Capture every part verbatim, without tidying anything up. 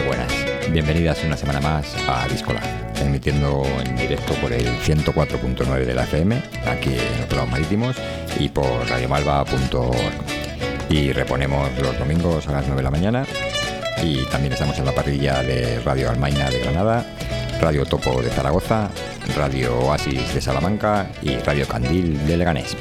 buenas. Bienvenidas una semana más a Díscola, emitiendo en directo por el ciento cuatro punto nueve de la F M, aquí en Otros Lados Marítimos, y por radio malva punto org. Y reponemos los domingos a las nueve de la mañana. Y también estamos en la parrilla de Radio Almaina de Granada, Radio Topo de Zaragoza, Radio Oasis de Salamanca y Radio Candil de Leganés.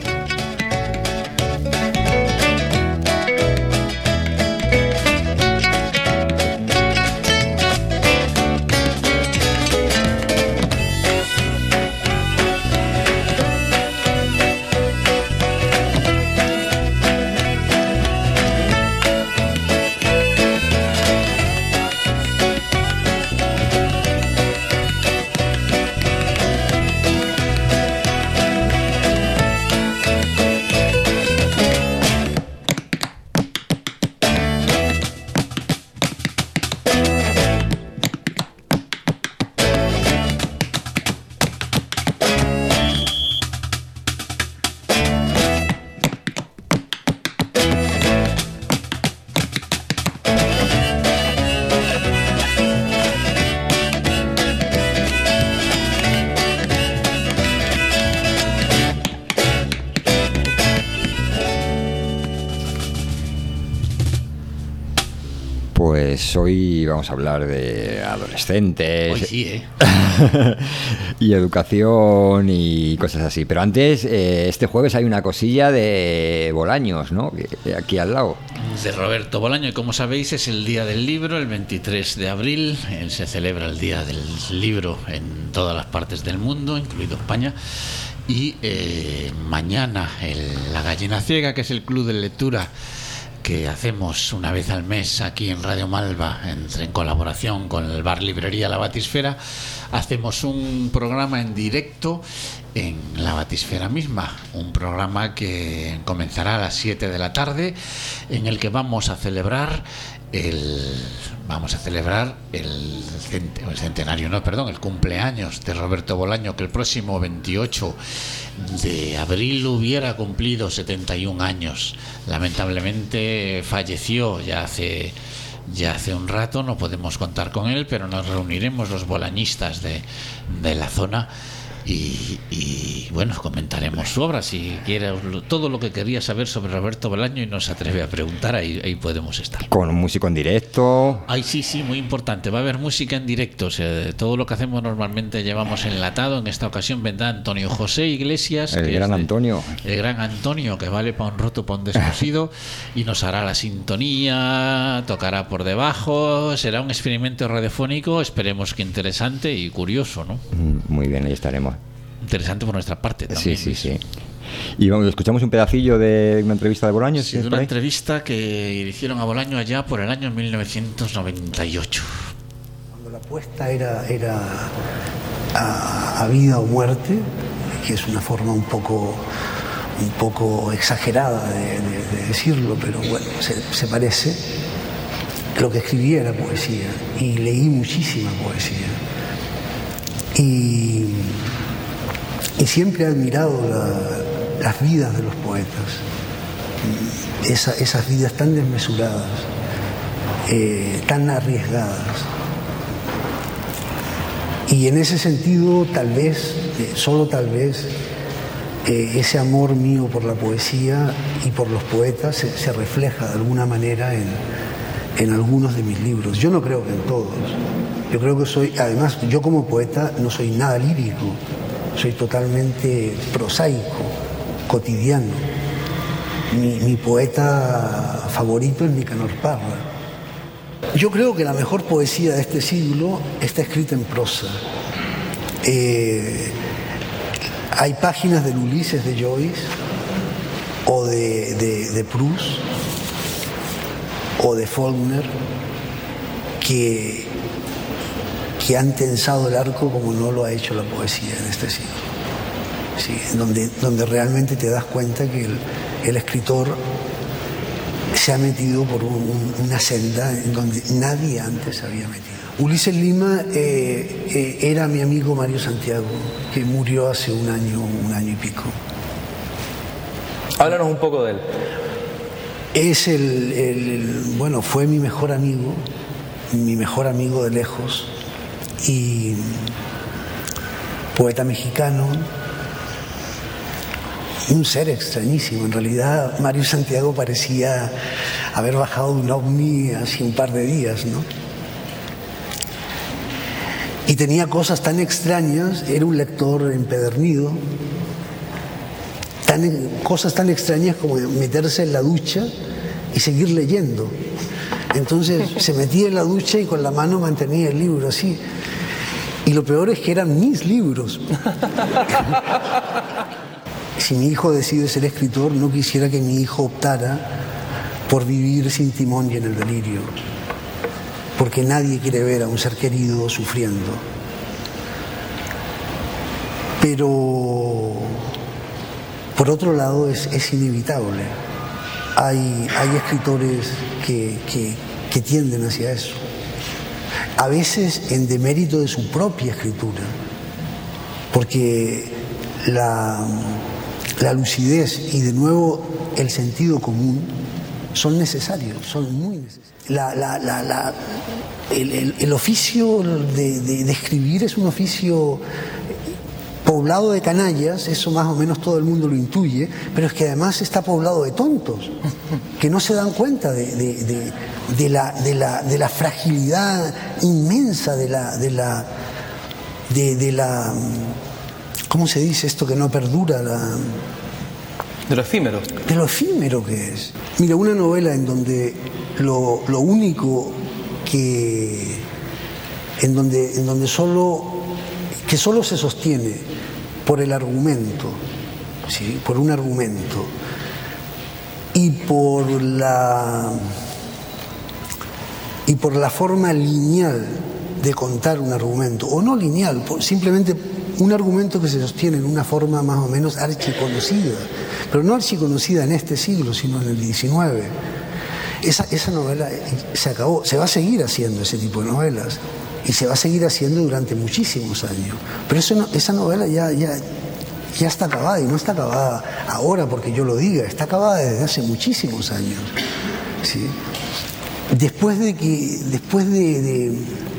Pues hoy vamos a hablar de adolescentes. Hoy sí, ¿eh? Y educación y cosas así. Pero antes, eh, este jueves hay una cosilla de Bolaños, ¿no? Aquí al lado. De Roberto Bolaño, y como sabéis es el Día del Libro, el veintitrés de abril. Se celebra el Día del Libro en todas las partes del mundo, incluido España. Y eh, mañana el, La Gallina Ciega, que es el club de lectura que hacemos una vez al mes aquí en Radio Malva, en, en colaboración con el bar librería La Batisfera, hacemos un programa en directo en La Batisfera misma, un programa que comenzará a las siete de la tarde, en el que vamos a celebrar el vamos a celebrar el, cent, el centenario, no, perdón, el cumpleaños de Roberto Bolaño, que el próximo veintiocho de abril hubiera cumplido setenta y un años. Lamentablemente falleció ya hace ya hace un rato, no podemos contar con él, pero nos reuniremos los bolañistas de, de la zona y, y bueno, comentaremos su obra. Si quiere todo lo que quería saber sobre Roberto Bolaño y no se atreve a preguntar, ahí, ahí podemos estar. Con un músico en directo. Ay, sí, sí, muy importante. Va a haber música en directo. O sea, todo lo que hacemos normalmente llevamos enlatado. En esta ocasión vendrá Antonio José Iglesias. El gran de, Antonio. El gran Antonio, que vale para un roto, para un descosido. Y nos hará la sintonía, tocará por debajo. Será un experimento radiofónico, esperemos que interesante y curioso, ¿no? Muy bien, ahí estaremos. Interesante por nuestra parte también. Sí, sí, sí. Y vamos, escuchamos un pedacillo de una entrevista de Bolaño. Sí, de una entrevista que hicieron a Bolaño allá por el año mil novecientos noventa y ocho. Cuando la apuesta era, era a, a vida o muerte, que es una forma un poco, un poco exagerada de, de, de decirlo, pero bueno, se, se parece. Lo que escribí era poesía y leí muchísima poesía. Y... Y siempre he admirado la, las vidas de los poetas, Esa, esas vidas tan desmesuradas, eh, tan arriesgadas. Y en ese sentido, tal vez, eh, solo tal vez, eh, ese amor mío por la poesía y por los poetas se, se refleja de alguna manera en, en algunos de mis libros. Yo no creo que en todos. Yo creo que soy, además, yo como poeta no soy nada lírico. Soy totalmente prosaico, cotidiano. Mi, mi poeta favorito es Nicanor Parra. Yo creo que la mejor poesía de este siglo está escrita en prosa. Eh, hay páginas del Ulises de Joyce, o de, de, de Proust, o de Faulkner, que... que han tensado el arco como no lo ha hecho la poesía en este siglo. Sí, donde, donde realmente te das cuenta que el, el escritor se ha metido por un, un, una senda en donde nadie antes se había metido. Ulises Lima eh, eh, era mi amigo Mario Santiago, que murió hace un año, un año y pico. Háblanos un poco de él. Es el, el, el bueno, fue mi mejor amigo mi mejor amigo de lejos y poeta mexicano, un ser extrañísimo. En realidad, Mario Santiago parecía haber bajado de un ovni hace un par de días, ¿no? Y tenía cosas tan extrañas, era un lector empedernido, tan, cosas tan extrañas como meterse en la ducha y seguir leyendo. Entonces se metía en la ducha y con la mano mantenía el libro así. Y lo peor es que eran mis libros. Si mi hijo decide ser escritor, no quisiera que mi hijo optara por vivir sin timón y en el delirio, porque nadie quiere ver a un ser querido sufriendo. Pero, por otro lado, es, es inevitable. Hay, hay escritores que, que, que tienden hacia eso. A veces en demérito de su propia escritura, porque la, la lucidez y de nuevo el sentido común son necesarios, son muy necesarios. La, la, la, la, el, el, el oficio de, de, de escribir es un oficio poblado de canallas, eso más o menos todo el mundo lo intuye, pero es que además está poblado de tontos, que no se dan cuenta de, de, de, de, la, de, la, de la fragilidad inmensa de la, de la, de, de la, ¿cómo se dice esto que no perdura? La, de lo efímero. De lo efímero que es. Mira, una novela en donde lo, lo único que, en donde, en donde solo, que solo se sostiene por el argumento, ¿sí? Por un argumento y por la y por la forma lineal de contar un argumento, o no lineal, simplemente un argumento que se sostiene en una forma más o menos archiconocida, pero no archiconocida en este siglo, sino en el diecinueve. Esa, esa novela se acabó, se va a seguir haciendo ese tipo de novelas. Y se va a seguir haciendo durante muchísimos años. Pero eso, esa novela ya, ya, ya está acabada, y no está acabada ahora porque yo lo diga, está acabada desde hace muchísimos años. ¿Sí? Después de que, después de, de,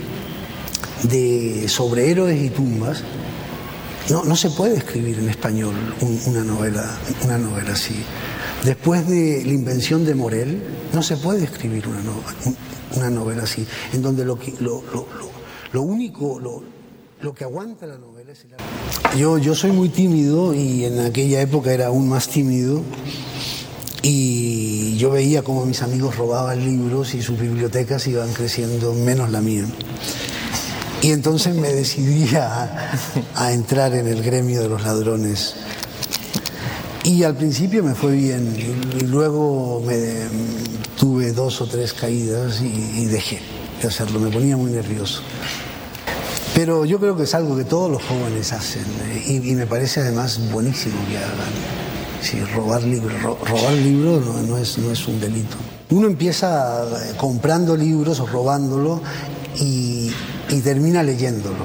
de Sobre héroes y tumbas, no, no se puede escribir en español un, una novela, una novela así. Después de La invención de Morel, no se puede escribir una novela, una novela así, en donde lo, lo, lo, lo, lo único, lo, lo que aguanta la novela es el... Yo, yo soy muy tímido y en aquella época era aún más tímido, y yo veía cómo mis amigos robaban libros y sus bibliotecas iban creciendo, menos la mía. Y entonces me decidí a, a entrar en el gremio de los ladrones. Y al principio me fue bien, y, y luego me, tuve dos o tres caídas y, y dejé de hacerlo, me ponía muy nervioso. Pero yo creo que es algo que todos los jóvenes hacen, y, y me parece además buenísimo que hagan. Sí, robar libros, ro, robar libros no, no, es, no es un delito. Uno empieza comprando libros o robándolo y, y termina leyéndolo.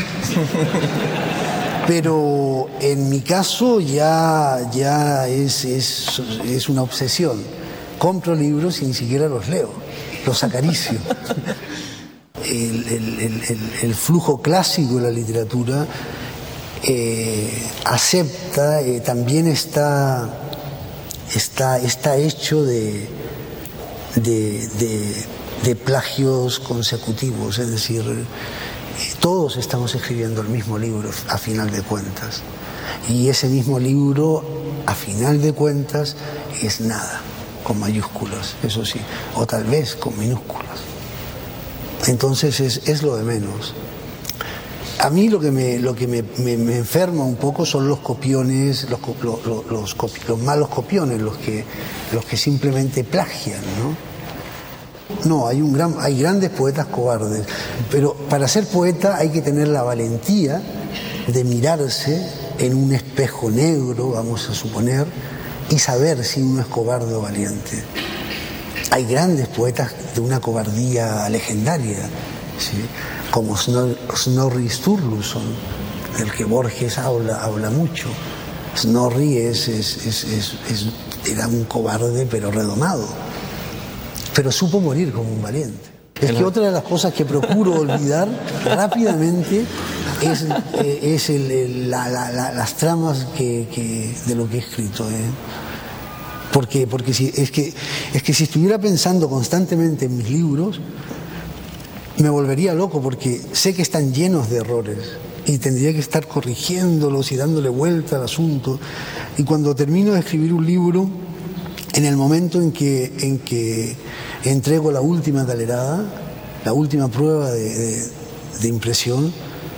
Pero en mi caso ya, ya es, es, es una obsesión. Compro libros y ni siquiera los leo, los acaricio. El, el, el, el, el flujo clásico de la literatura eh, acepta, eh, también está, está, está hecho de, de, de, de plagios consecutivos, es decir, todos estamos escribiendo el mismo libro a final de cuentas, y ese mismo libro a final de cuentas es nada, con mayúsculas, eso sí, o tal vez con minúsculas. Entonces es, es lo de menos. A mí lo que me, lo que me, me, me enferma un poco son los copiones, los, los, los, los, copi, los malos copiones, los que, los que simplemente plagian, ¿no? No, hay, un gran, hay grandes poetas cobardes, pero para ser poeta hay que tener la valentía de mirarse en un espejo negro, vamos a suponer, y saber si uno es cobarde o valiente. Hay grandes poetas de una cobardía legendaria, ¿sí? Como Snor, Snorri Sturluson, del que Borges habla, habla mucho. Snorri es, es, es, es, es, era un cobarde pero redomado, pero supo morir como un valiente. Es que otra de las cosas que procuro olvidar rápidamente es, eh, es el, el, la, la, la, las tramas que, que, de lo que he escrito. ¿eh? Porque, porque si, es, que, es que si estuviera pensando constantemente en mis libros, me volvería loco, porque sé que están llenos de errores y tendría que estar corrigiéndolos y dándole vuelta al asunto. Y cuando termino de escribir un libro, en el momento en que, en que entrego la última talerada, la última prueba de, de, de impresión,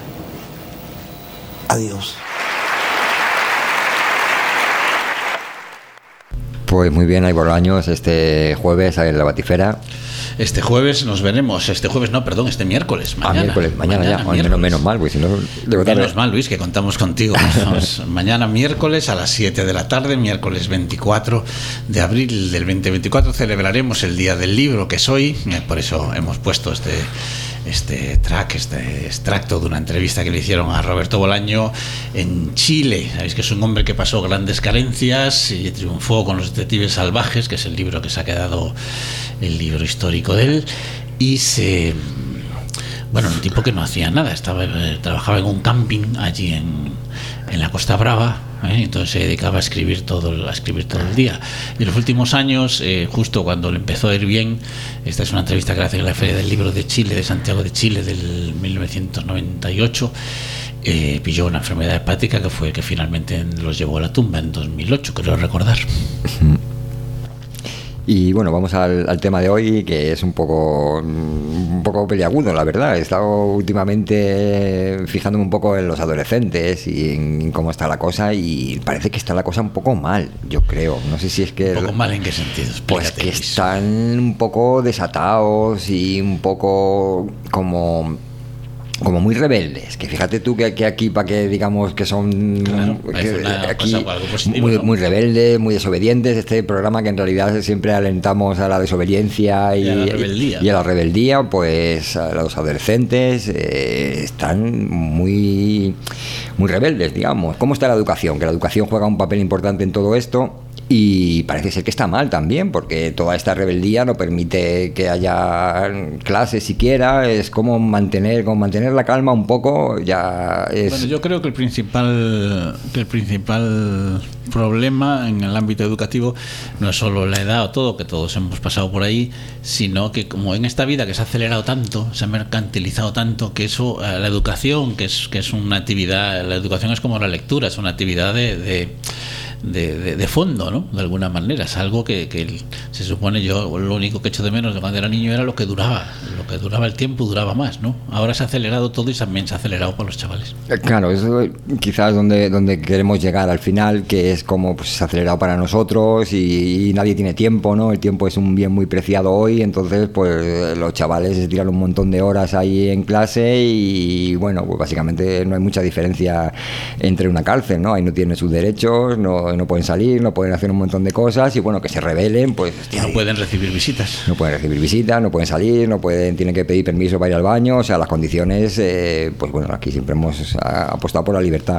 adiós. Pues muy bien, hay Bolaños, este jueves en la Batifera. Este jueves nos veremos, este jueves no, perdón, este miércoles, mañana. Ah, miércoles, mañana, mañana ya, menos, menos mal, Luis, si no... Menos mal, Luis, que contamos contigo. Mañana miércoles a las siete de la tarde, miércoles veinticuatro de abril del veinte veinticuatro, celebraremos el Día del Libro, que es hoy, por eso hemos puesto este... este track, este extracto de una entrevista que le hicieron a Roberto Bolaño en Chile. Sabéis que es un hombre que pasó grandes carencias y triunfó con Los Detectives Salvajes, que es el libro que se ha quedado el libro histórico de él, y se... bueno, un tipo que no hacía nada, estaba eh, trabajaba en un camping allí en, en la Costa Brava, ¿eh? Entonces se dedicaba a escribir todo, a escribir todo el día. Y en los últimos años, eh, justo cuando le empezó a ir bien, esta es una entrevista que le hace en la Feria del Libro de Chile, de Santiago de Chile, del mil novecientos noventa y ocho, eh, pilló una enfermedad hepática que fue que finalmente los llevó a la tumba en dos mil ocho, creo recordar. Y bueno, vamos al, al tema de hoy, que es un poco un poco peliagudo, la verdad. He estado últimamente fijándome un poco en los adolescentes y en cómo está la cosa, y parece que está la cosa un poco mal, yo creo. No sé si es que... ¿Un poco mal en qué sentido? Explícate, pues que Luis. están un poco desatados y un poco como... como muy rebeldes, que fíjate tú que, que aquí para que digamos que son claro, que, aquí cosa, algo positivo, muy, ¿no? muy rebeldes, muy desobedientes, este programa que en realidad siempre alentamos a la desobediencia y, y a la rebeldía, y, y a la rebeldía, pues a los adolescentes eh, están muy muy rebeldes, digamos. ¿Cómo está la educación? Que la educación juega un papel importante en todo esto. Y parece ser que está mal también, porque toda esta rebeldía no permite que haya clases siquiera. Es como mantener, como mantener la calma un poco. Ya es... Bueno, yo creo que el principal, que el principal problema en el ámbito educativo no es solo la edad o todo, que todos hemos pasado por ahí, sino que como en esta vida que se ha acelerado tanto, se ha mercantilizado tanto, que eso, la educación, que es, que es una actividad, la educación es como la lectura, es una actividad de... de De, de, de fondo, ¿no? De alguna manera. Es algo que, que se supone, yo lo único que echo de menos de cuando era niño era lo que duraba. Lo que duraba el tiempo duraba más, ¿no? Ahora se ha acelerado todo y también se ha acelerado para los chavales. Claro, eso quizás donde, donde queremos llegar al final, que es como pues, se ha acelerado para nosotros y, y nadie tiene tiempo, ¿no? El tiempo es un bien muy preciado hoy, entonces pues los chavales se tiran un montón de horas ahí en clase y bueno, pues básicamente no hay mucha diferencia entre una cárcel, ¿no? Ahí no tienen sus derechos, no no pueden salir, no pueden hacer un montón de cosas y bueno, que se rebelen, pues... Hostia, no pueden recibir visitas. No pueden recibir visitas, no pueden salir, no pueden, tienen que pedir permiso para ir al baño, o sea, las condiciones, eh, pues bueno, aquí siempre hemos apostado por la libertad.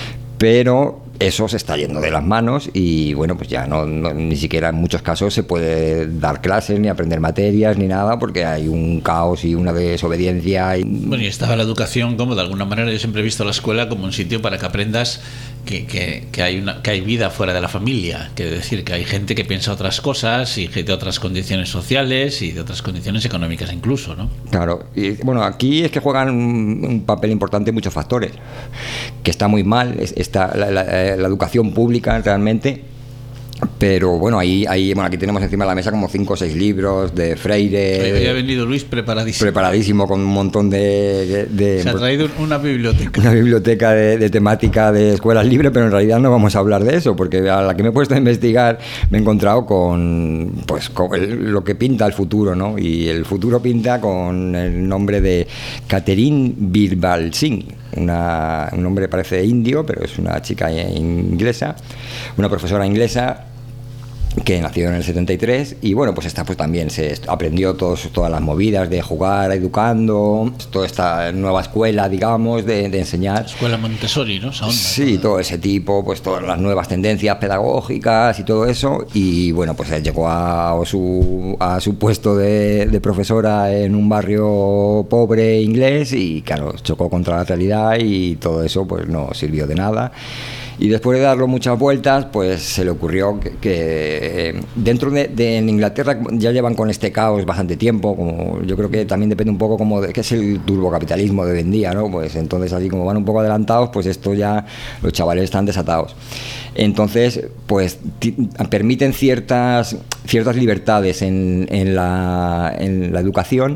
Pero eso se está yendo de las manos y bueno, pues ya no, no ni siquiera en muchos casos se puede dar clases ni aprender materias ni nada porque hay un caos y una desobediencia. Y... Bueno, y estaba la educación como de alguna manera, yo siempre he visto la escuela como un sitio para que aprendas que, que, que, hay una, que hay vida fuera de la familia, que es decir, que hay gente que piensa otras cosas y de otras condiciones sociales y de otras condiciones económicas incluso, ¿no? Claro, y bueno, aquí es que juegan un, un papel importante muchos factores, que está muy mal, está la, la, la educación pública realmente. Pero bueno, ahí, ahí bueno, aquí tenemos encima de la mesa como cinco o seis libros de Freire. Hoy ha venido Luis preparadísimo. Preparadísimo con un montón de... de, de Se ha traído una biblioteca. Una biblioteca de, de temática de escuelas libres, pero en realidad no vamos a hablar de eso, porque a la que me he puesto a investigar me he encontrado con, pues, con el, lo que pinta el futuro, ¿no? Y el futuro pinta con el nombre de Catherine Birbal Singh, una, un nombre parece indio, pero es una chica inglesa, una profesora inglesa que nació en el setenta y tres, y bueno, pues esta pues también se aprendió todos, todas las movidas de jugar educando, toda esta nueva escuela, digamos, de, de enseñar. Escuela Montessori, ¿no? Esa onda, sí, todo ese tipo, pues todas las nuevas tendencias pedagógicas y todo eso, y bueno, pues él llegó a su, a su puesto de, de profesora en un barrio pobre inglés y claro, chocó contra la realidad y todo eso pues no sirvió de nada. Y después de darlo muchas vueltas, pues se le ocurrió que, que dentro de, de en Inglaterra ya llevan con este caos bastante tiempo, como yo creo que también depende un poco como de qué es el turbocapitalismo de hoy en día, ¿no? Pues entonces así como van un poco adelantados, pues esto ya los chavales están desatados. Entonces, pues permiten ciertas ciertas libertades en, en, la, en la educación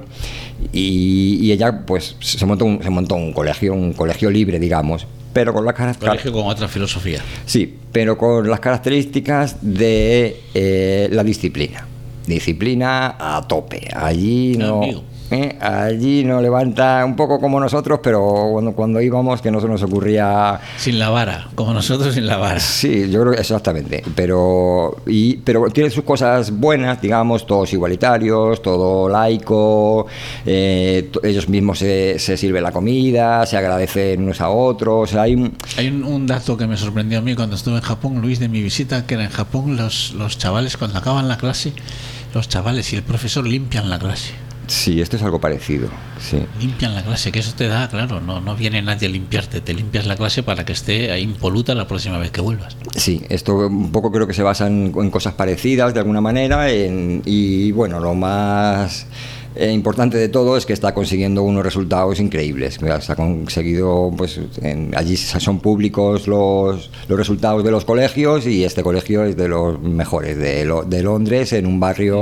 y, y ella pues se montó un, se montó un colegio, un colegio libre, digamos. Pero con las características. Colegio con otra filosofía. Sí, pero con las características de eh, la disciplina. Disciplina a tope. Allí no. ¿eh? Allí no levanta un poco como nosotros, pero cuando, cuando íbamos que no se nos ocurría. Sin la vara, como nosotros sin la vara. Sí, yo creo que exactamente. Pero, y, pero tiene sus cosas buenas, digamos, todos igualitarios, todo laico, eh, ellos mismos se, se sirven la comida, se agradecen unos a otros. O sea, hay un, hay un, un dato que me sorprendió a mí cuando estuve en Japón, Luis, de mi visita, que era en Japón los, los chavales, cuando acaban la clase, los chavales y el profesor limpian la clase. Sí, esto es algo parecido, sí. Limpian la clase, que eso te da, claro, no, no viene nadie a limpiarte, te limpias la clase para que esté ahí impoluta la próxima vez que vuelvas. Sí, esto un poco creo que se basa en, en cosas parecidas de alguna manera en, y bueno, lo más eh, importante de todo es que está consiguiendo unos resultados increíbles. Se ha conseguido, pues en, allí son públicos los, los resultados de los colegios y este colegio es de los mejores de, lo, de Londres, en un barrio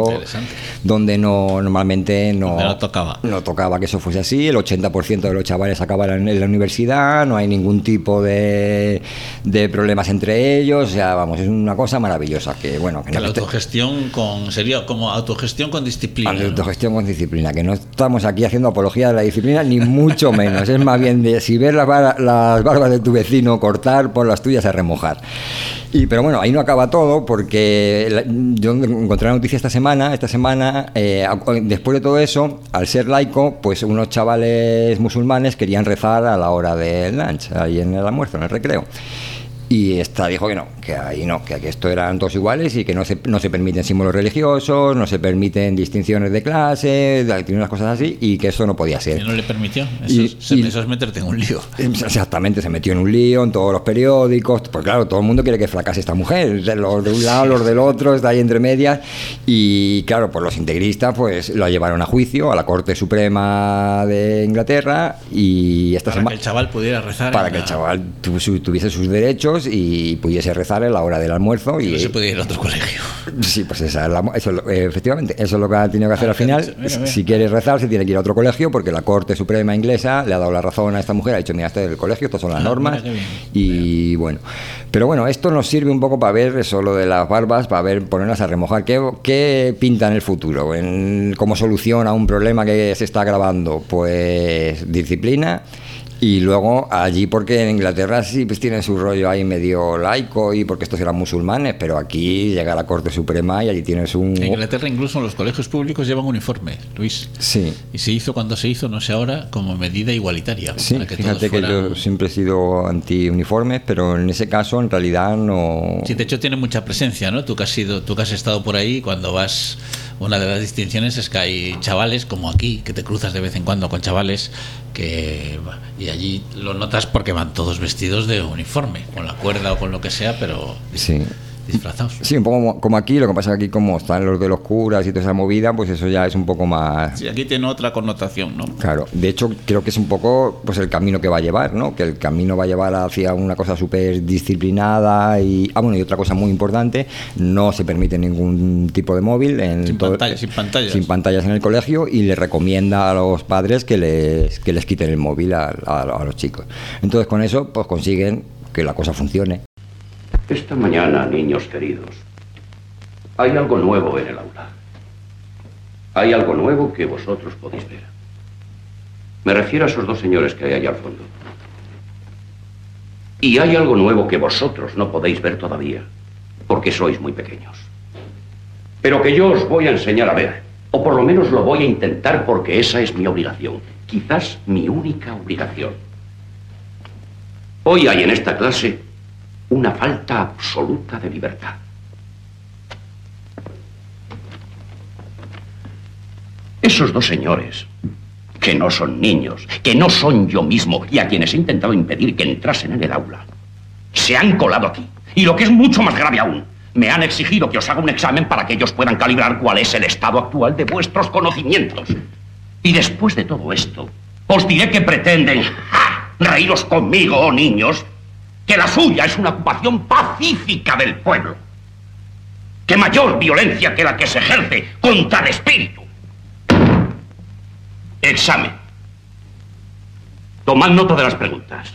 donde no normalmente no, no tocaba. no tocaba que eso fuese así. El ochenta por ciento de los chavales acaban en la universidad, no hay ningún tipo de, de problemas entre ellos, o sea, vamos, es una cosa maravillosa. Que bueno, que, que no la esté... autogestión con, sería como autogestión con disciplina. Autogestión ¿no? con disciplina. Que no estamos aquí haciendo apología de la disciplina, ni mucho menos. Es más bien de si ves las, bar- las barbas de tu vecino cortar, pon las tuyas a remojar. Y, pero bueno, ahí no acaba todo, porque la, yo encontré la noticia esta semana, esta semana, eh, después de todo eso, al ser laico, pues unos chavales musulmanes querían rezar a la hora del lunch, ahí en el almuerzo, en el recreo. Y esta dijo que no, que ahí no, que aquí esto eran todos iguales y que no se, no se permiten símbolos religiosos, no se permiten distinciones de clase, tiene unas cosas así, y que eso no podía ser. ¿Y no le permitió? Eso, y, es, y, eso es meterte en un lío. Exactamente, se metió en un lío, en todos los periódicos, pues claro, todo el mundo quiere que fracase esta mujer, los de un lado, los del otro, está ahí entre medias, y claro, pues los integristas pues lo llevaron a juicio, a la Corte Suprema de Inglaterra, y esta para sema- que el chaval pudiera rezar. Para que la... el chaval tu, su, tuviese sus derechos y pudiese rezar en la hora del almuerzo y no se podía ir a otro colegio. Sí, pues esa es la, eso, efectivamente, eso es lo que ha tenido que hacer ah, al final. Dicho, mira, mira. Si quieres rezar, se tiene que ir a otro colegio, porque la Corte Suprema inglesa le ha dado la razón a esta mujer, ha dicho, mira, este es el colegio, estas son las ah, normas bien, y bien. Bueno, pero bueno, esto nos sirve un poco para ver eso, lo de las barbas, para ver, ponerlas a remojar, qué, qué pinta en el futuro, en, como solución a un problema que se está agravando, pues disciplina. Y luego allí, porque en Inglaterra sí pues tienen su rollo ahí medio laico y porque estos eran musulmanes, pero aquí llega la Corte Suprema y allí tienes un... En Inglaterra incluso los colegios públicos llevan uniforme, Luis. Sí. Y se hizo cuando se hizo, no sé ahora, como medida igualitaria. Sí, para que fíjate fueran... que yo siempre he sido anti-uniformes, pero en ese caso en realidad no... Sí, de hecho tiene mucha presencia, ¿no? Tú que has, sido, tú que has estado por ahí, cuando vas... Una de las distinciones es que hay chavales, como aquí, que te cruzas de vez en cuando con chavales que y allí lo notas porque van todos vestidos de uniforme, con la cuerda o con lo que sea, pero sí. disfrazados. Sí, un poco como aquí, lo que pasa es que aquí como están los de los curas y toda esa movida, pues eso ya es un poco más... Sí, aquí tiene otra connotación, ¿no? Claro, de hecho creo que es un poco pues el camino que va a llevar, ¿no? Que el camino va a llevar hacia una cosa súper disciplinada y... Ah, bueno, y otra cosa muy importante, no se permite ningún tipo de móvil en sin, todo, pantalla, sin pantallas. Sin pantallas en el colegio y le recomienda a los padres que les, que les quiten el móvil a, a, a los chicos. Entonces con eso pues consiguen que la cosa funcione. Esta mañana, niños queridos, hay algo nuevo en el aula. Hay algo nuevo que vosotros podéis ver. Me refiero a esos dos señores que hay allá al fondo. Y hay algo nuevo que vosotros no podéis ver todavía, porque sois muy pequeños. pero que yo os voy a enseñar a ver, o por lo menos lo voy a intentar porque esa es mi obligación, quizás mi única obligación. Hoy hay en esta clase una falta absoluta de libertad. Esos dos señores, que no son niños, que no son yo mismo, y a quienes he intentado impedir que entrasen en el aula, se han colado aquí. Y lo que es mucho más grave aún, me han exigido que os haga un examen para que ellos puedan calibrar cuál es el estado actual de vuestros conocimientos. Y después de todo esto, os diré que pretenden ¡ja! reíros conmigo, oh niños, que la suya es una ocupación pacífica del pueblo. Que mayor violencia que la que se ejerce contra el espíritu. Examen. Tomad nota de las preguntas.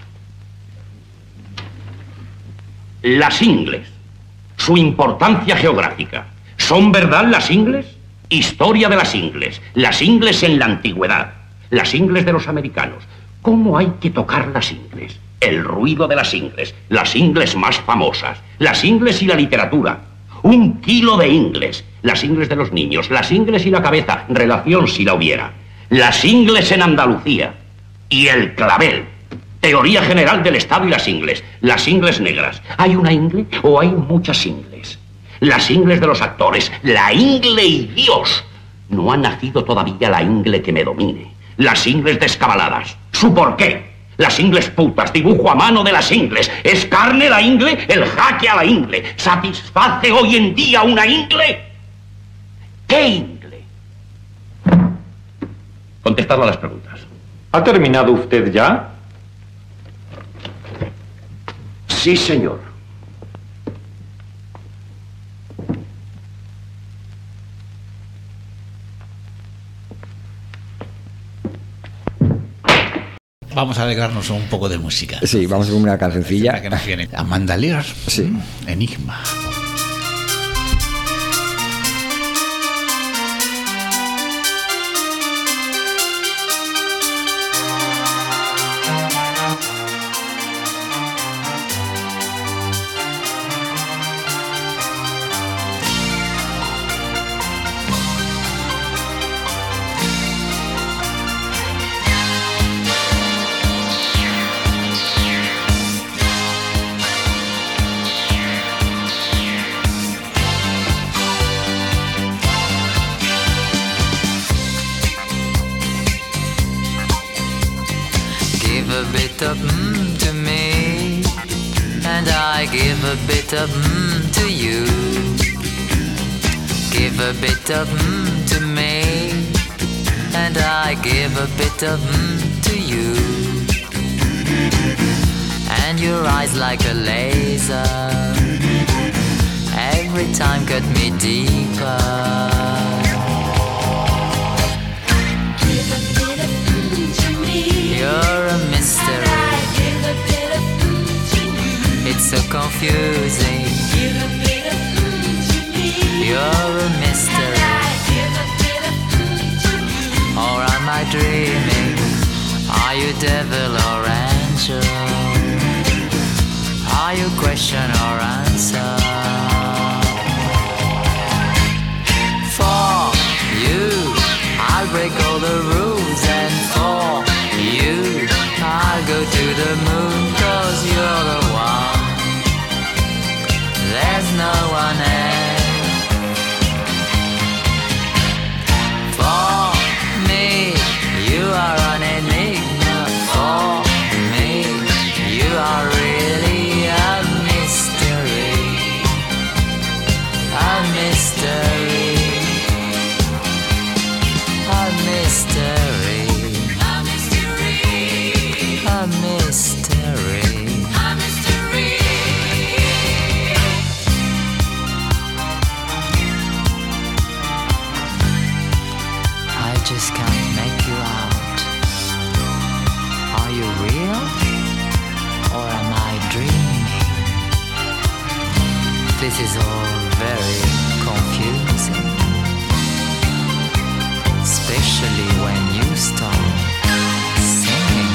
Las ingles. Su importancia geográfica. ¿Son verdad las ingles? Historia de las ingles. Las ingles en la antigüedad. Las ingles de los americanos. ¿Cómo hay que tocar las ingles? El ruido de las ingles. Las ingles más famosas. Las ingles y la literatura. Un kilo de ingles. Las ingles de los niños. Las ingles y la cabeza. Relación si la hubiera. Las ingles en Andalucía. Y el clavel. Teoría general del Estado y las ingles. Las ingles negras. ¿Hay una ingle o hay muchas ingles? Las ingles de los actores. La ingle y Dios. No ha nacido todavía la ingle que me domine. Las ingles descabaladas. ¿Su porqué? Las ingles putas. Dibujo a mano de las ingles. ¿Es carne la ingle? El jaque a la ingle. ¿Satisface hoy en día una ingle? ¿Qué ingle? Contestad a las preguntas. ¿Ha terminado usted ya? Sí, señor. Vamos a alegrarnos un poco de música. Sí, vamos con una cancioncilla. Que nos viene. Amanda Lear, sí. Enigma. Of mm to me, and I give a bit of mm to you. Give a bit of mm to me, and I give a bit of mm to you. And your eyes like a laser, every time cut me deeper. You're a mystery. It's so confusing. You're a mystery. Or am I dreaming? Are you devil or angel? Are you question or answer? For you, I'll break all the rules, and for you, I'll go to the moon, 'cause you're the one. There's no one else. For me, you are an enigma. For me, you are really a mystery. A mystery. A mystery. A mystery. A mystery. A mystery. I just can't make you out. Are you real? Or am I dreaming? This is all very confusing. Especially when you start singing.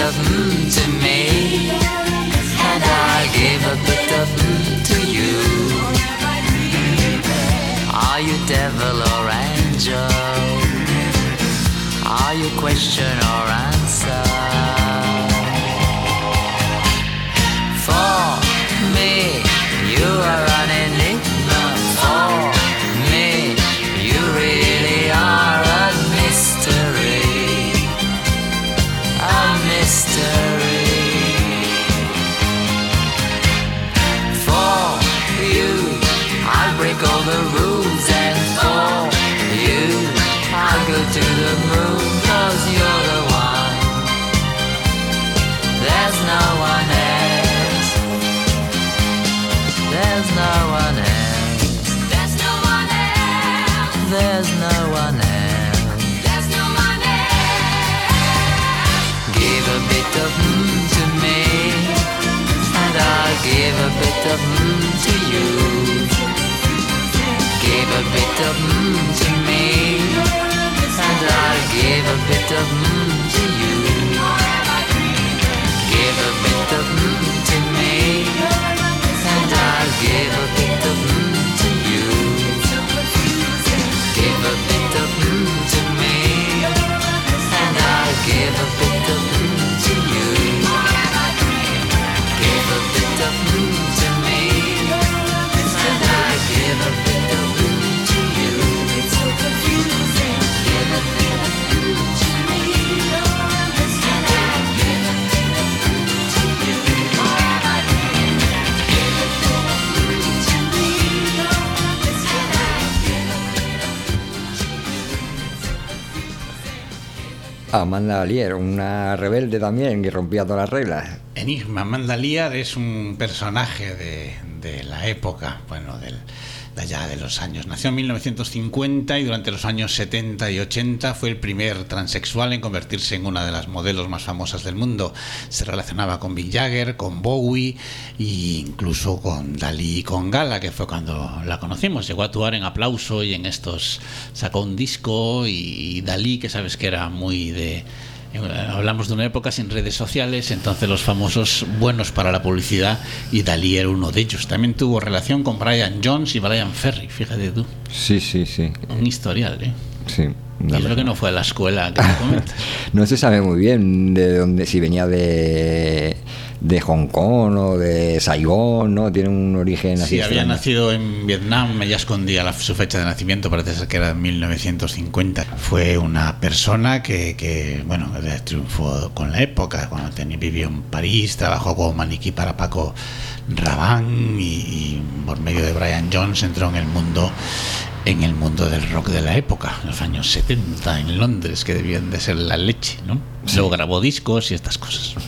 of mm to me, and I'll give a bit of mm to you. Are you devil or angel? Are you question or answer? For me, you are an enigma. For me, you really are a mystery, a mystery. For you, I'll break all the rules, and for you, I'll go to the moon, 'cause you're the one. There's no one else. There's no one else. There's no one else. There's no one else. There's no one else. Give a bit of mm to me, and I'll give a bit of mm to you. Give a bit of mm to me, and I'll give a bit of mm to you. Give a bit of mm to me, and I'll give a bit of mm to you. Give a bit of mm to me, and I'll give a bit of mm to you. Give a bit of mm to me, and I'll give a bit of mm to you. Give a bit of mm to me, and I'll give a bit of mm to you. Give a bit of mm to me, and I'll give a bit of mm to you. Amanda Lear, una rebelde también que rompía todas las reglas. Enigma. Amanda Lear es un personaje de, de la época, bueno, del, de allá de los años. Nació en mil novecientos cincuenta y durante los años setenta y ochenta fue el primer transexual en convertirse en una de las modelos más famosas del mundo. Se relacionaba con Mick Jagger, con Bowie e incluso con Dalí y con Gala, que fue cuando la conocimos. Llegó a actuar en Aplauso y en estos sacó un disco, y, y Dalí, que sabes que era muy de... Hablamos de una época sin redes sociales, entonces los famosos buenos para la publicidad, y Dalí era uno de ellos. También tuvo relación con Brian Jones y Brian Ferry, fíjate tú. Sí, sí, sí. Un historial, ¿eh? Sí. Y creo que no fue a la escuela que te comentas. No se sabe muy bien de dónde, si venía de, de Hong Kong o de Saigón, ¿no? Tiene un origen así. Sí, había extraño. nacido en Vietnam, ella escondía la, su fecha de nacimiento, parece ser que era en mil novecientos cincuenta. Fue una persona que, que bueno, triunfó con la época, cuando tenía, vivió en París, trabajó como maniquí para Paco Rabanne, y, y por medio de Brian Jones entró en el mundo en el mundo del rock de la época, en los años setenta en Londres, que debían de ser la leche, ¿no? Sí. Luego grabó discos y estas cosas.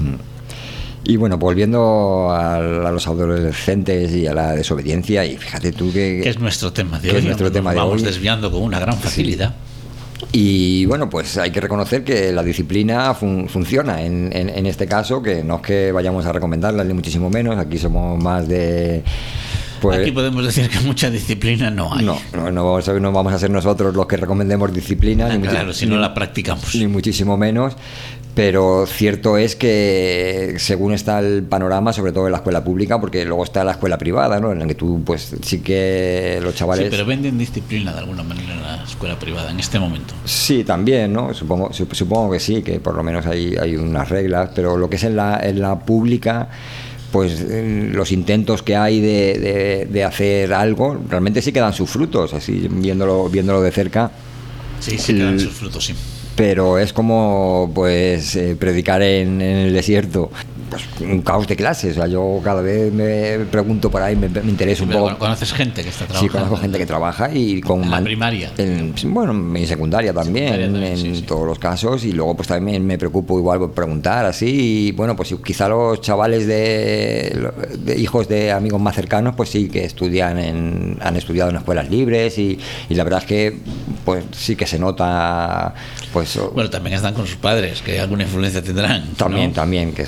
Y bueno, volviendo a, a los adolescentes y a la desobediencia, y fíjate tú que... Que es nuestro tema de que hoy. es nuestro Nos tema de vamos hoy. desviando con una gran facilidad. Y bueno, pues hay que reconocer que la disciplina fun- funciona en, en, en este caso, que no es que vayamos a recomendarla ni muchísimo menos, aquí somos más de... Pues, Aquí podemos decir que mucha disciplina no hay. no, no, no, vamos a, no vamos a ser nosotros los que recomendemos disciplina, Ah, ni, claro, muchi- si no ni- la practicamos. ni muchísimo menos, pero cierto es que según está el panorama, sobre todo en la escuela pública, porque luego está la escuela privada, ¿no? En la que tú, pues sí que los chavales... Sí, pero venden disciplina de alguna manera en la escuela privada en este momento. Sí, también, ¿no? Supongo, sup- supongo que sí, que por lo menos hay, hay unas reglas, pero lo que es en la, en la pública, pues eh, los intentos que hay de, de, de hacer algo, realmente sí que dan sus frutos, así viéndolo, viéndolo de cerca. Sí, sí que dan El- sus frutos, sí. Pero es como pues eh, predicar en, en el desierto, pues un caos de clases. O sea, yo cada vez me pregunto por ahí, me, me interesa un Pero poco. conoces gente que está Sí, trabajando. conozco gente que trabaja y con En la man- primaria. en- bueno, en secundaria también, Secundaria también, en sí, sí. todos los casos. Y luego pues también me preocupo igual por preguntar así. Y bueno, pues quizá los chavales de, de hijos de amigos más cercanos, pues sí que estudian en, han estudiado en escuelas libres y, y la verdad es que pues sí que se nota pues Bueno, también están con sus padres, que alguna influencia tendrán. también, ¿no? también, que suele ser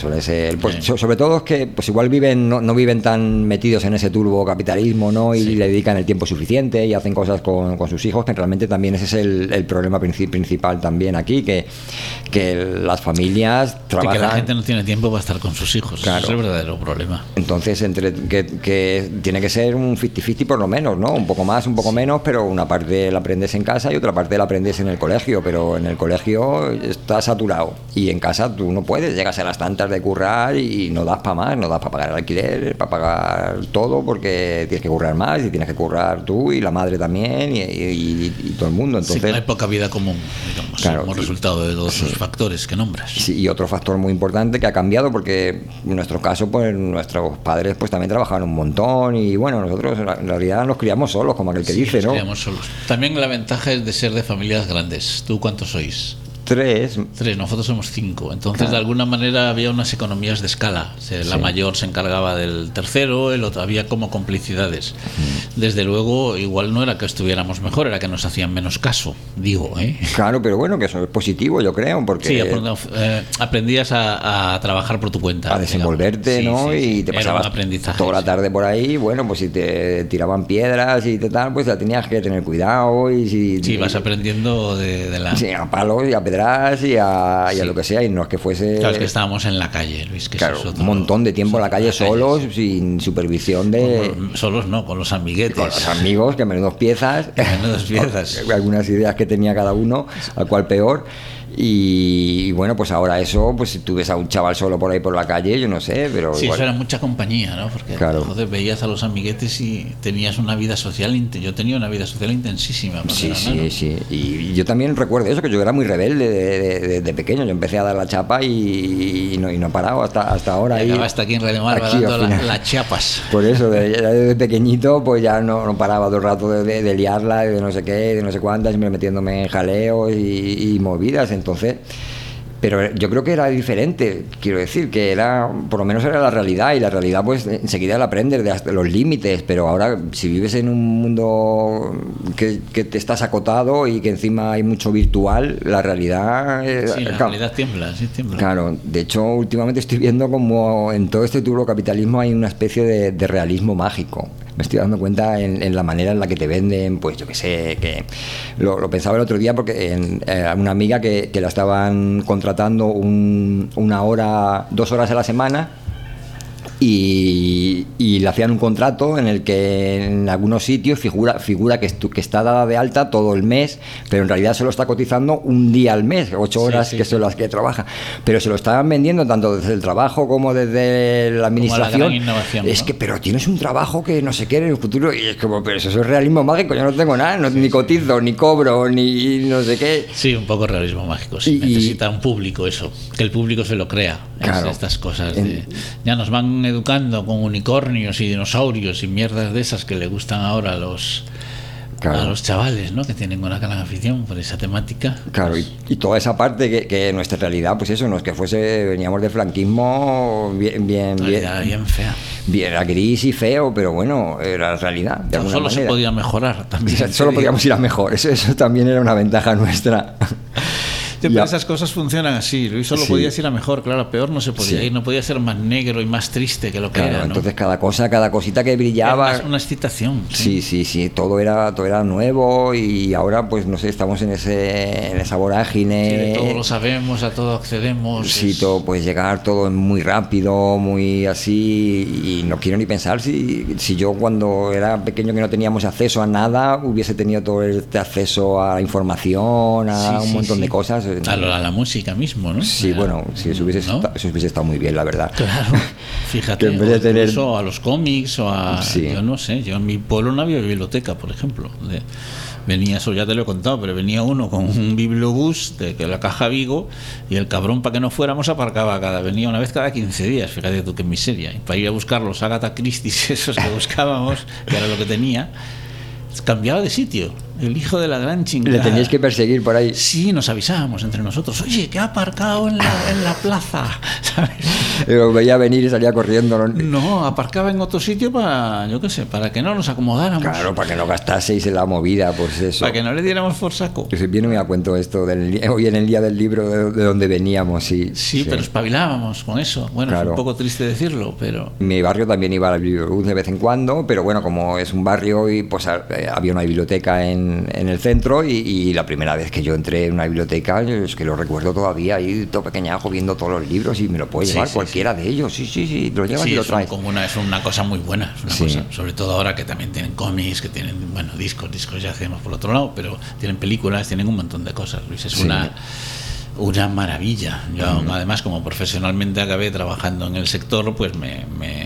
porque pues, Sí. so- sobre todo es que pues igual viven no, no viven tan metidos en ese turbo capitalismo, ¿no? Y Sí. le dedican el tiempo suficiente y hacen cosas con, con sus hijos, que realmente también ese es el, el problema princi- principal también aquí, que, que las familias De que trabajan... la gente no tiene tiempo para estar con sus hijos. Claro. Ese es el verdadero problema. Entonces, entre que, que tiene que ser un cincuenta cincuenta por lo menos, ¿no? Un poco más, un poco menos, pero una parte la aprendes en casa y otra parte la aprendes en el colegio, pero en el colegio está saturado y en casa tú no puedes, llegas a las tantas de currar y no das para más, no das para pagar el alquiler, para pagar todo, porque tienes que currar más y tienes que currar tú y la madre también y, y- y todo el mundo. Sí, Entonces, hay poca vida común, digamos, Claro, como y- resultado de todos esos factores que nombras. sí, y otro factor muy importante que ha cambiado, porque en nuestro caso, pues nuestros padres pues también trabajaban un montón y bueno, nosotros en realidad nos criamos solos, como aquel que Sí, dice, nos ¿no? criamos solos. También la ventaja es de ser de familias grandes. ¿Tú cuántos sois? Tres, Tres, nosotros somos cinco. Entonces, Claro. de alguna manera había unas economías de escala. O sea, la Sí. mayor se encargaba del tercero, el otro había como complicidades. Desde luego, igual no era que estuviéramos mejor, era que nos hacían menos caso, digo, ¿eh? claro, pero bueno, que eso es positivo, yo creo, porque Sí, aprend- eh, aprendías a, a trabajar por tu cuenta. a desenvolverte, digamos. ¿no? Sí, sí, y sí. te Era un pasabas aprendizaje, toda la sí. tarde por ahí, bueno, pues si te tiraban piedras y te tal, pues ya tenías que tener cuidado y si... Sí, vas aprendiendo de, de la... Sí, a palos y a pedras y a, y a Sí. lo que sea, y no es que fuese... Claro, es que estábamos en la calle, Luis, que Claro, eso es otro- un montón de tiempo en la calle sí. solos, sin supervisión de... Con- solos no, con los amiguetes. con los amigos, que menudos piezas, Menudas piezas. algunas ideas que tenía cada uno, al cual peor. Y, y bueno, pues ahora eso, pues si tú ves a un chaval solo por ahí por la calle, yo no sé, pero Sí, igual- eso era mucha compañía, ¿no? Porque Claro. joder, veías a los amiguetes y tenías una vida social. int- Yo tenía una vida social intensísima. cuando Sí, era sí, nano. sí. Y yo también recuerdo eso, que yo era muy rebelde de, de- de- de pequeño. Yo empecé a dar la chapa y, y no, y no he parado hasta, hasta ahora. Y Y acabaste aquí en Radio Marva aquí, dando al la- final. las chapas. Por eso, de- ya desde pequeñito, pues ya no, no paraba todo el rato de, de- de liarla, de no sé qué, de no sé cuántas, siempre metiéndome en jaleos y, y movidas. Entonces, pero yo creo que era diferente, quiero decir, que era, por lo menos era la realidad, y la realidad, pues enseguida la aprendes de hasta los límites. Pero ahora, si vives en un mundo que, que te estás acotado y que encima hay mucho virtual, la realidad. eh, Sí, la claro, realidad tiembla, sí, tiembla. Claro, de hecho últimamente estoy viendo como en todo este turbocapitalismo hay una especie de, de realismo mágico. Me estoy dando cuenta en, en la manera en la que te venden, pues yo que sé, que lo, lo pensaba el otro día porque en, eh, una amiga que, que la estaban contratando un- una hora, dos horas a la semana. Y, y le hacían un contrato en el que en algunos sitios figura, figura que, estu- que está dada de alta todo el mes, pero en realidad solo está cotizando un día al mes, ocho Sí, horas sí, que sí. son las que trabaja. Pero se lo estaban vendiendo tanto desde el trabajo como desde la administración. gran innovación, Es ¿no? que, pero tienes un trabajo que no sé qué en el futuro, y es como, pero eso es realismo mágico, yo no tengo nada, no- ni cotizo, ni cobro, ni no sé qué. Sí, un poco realismo mágico. Sí. Y- y- Necesita un público eso, que el público se lo crea. Es- Claro. Estas cosas. En- De, ya nos van educando con unicornios y dinosaurios y mierdas de esas que le gustan ahora a los, Claro. a los chavales, ¿no? Que tienen una gran afición por esa temática. Claro, y, y toda esa parte que, que nuestra realidad, pues eso, no es que fuese, veníamos del franquismo bien, bien, Una bien, realidad bien fea. bien, era gris y feo, pero bueno, era la realidad. De alguna Solo se manera. podía mejorar también. O sea, te solo digo. podíamos ir a mejor, eso, eso también era una ventaja nuestra. Sí, pero Ya. esas cosas funcionan así, Luis. Solo Sí. podías ir a mejor, claro, a peor no se podía Sí. ir, no podía ser más negro y más triste que lo que Claro, era, ¿no? entonces cada cosa, cada cosita que Era brillaba. una, una excitación. Sí, sí, sí, todo era, todo era nuevo y ahora pues no sé, estamos en ese, en esa Sí, vorágine. de todo lo sabemos, a todo accedemos. Sí, es- todo, pues llegar todo muy rápido, muy así, y no quiero ni pensar si, si yo cuando era pequeño que no teníamos acceso a nada, hubiese tenido todo este acceso a la información, a Sí, un sí, montón sí. de cosas. A, lo- a la música mismo, ¿no? Sí, Era- bueno, sí, eso hubiese, ¿no? esta- eso hubiese estado muy bien, la verdad. Claro, fíjate, Que en vez de o tener- incluso a los cómics o a, Sí. yo no sé, yo en mi pueblo no había biblioteca, por ejemplo. De- venía, eso ya te lo he contado, pero venía uno con un bibliobús de que la Caja Vigo y el cabrón, para que no fuéramos, aparcaba cada, venía una vez cada quince días, fíjate tú qué miseria. Y para ir a buscar los Agatha Christie esos que buscábamos, que era lo que tenía, cambiaba de sitio. el hijo de la gran chingada. Le teníais que perseguir por ahí. Sí, nos avisábamos entre nosotros. Oye, que ha aparcado en la, en la plaza, ¿sabes? Lo veía venir y salía corriendo. ¿no? No, aparcaba en otro sitio para, yo qué sé, para que no nos acomodáramos. Claro, para que no gastaseis en la movida, pues eso. Para que no le diéramos por saco. Pues viene muy a cuento esto del, hoy en el día del libro de, de donde veníamos. Sí, sí, sí, pero espabilábamos con eso. Bueno, claro. Es un poco triste decirlo, pero... Mi barrio también iba a la biblioteca de vez en cuando, pero bueno, como es un barrio, y pues había una biblioteca en, en el centro y, y la primera vez que yo entré en una biblioteca, es que lo recuerdo todavía, ahí todo pequeñajo viendo todos los libros y me lo puede llevar sí, sí, cualquiera sí. de ellos. Sí, sí, sí, lo llevas sí, y lo es traes. Un, como una, es una cosa muy buena, es una sí. cosa, sobre todo ahora que también tienen cómics, que tienen, bueno, discos, discos ya hacemos por otro lado, pero tienen películas, tienen un montón de cosas, Luis, es sí. una... Una maravilla. Yo, uh-huh. además, como profesionalmente acabé trabajando en el sector, pues me, me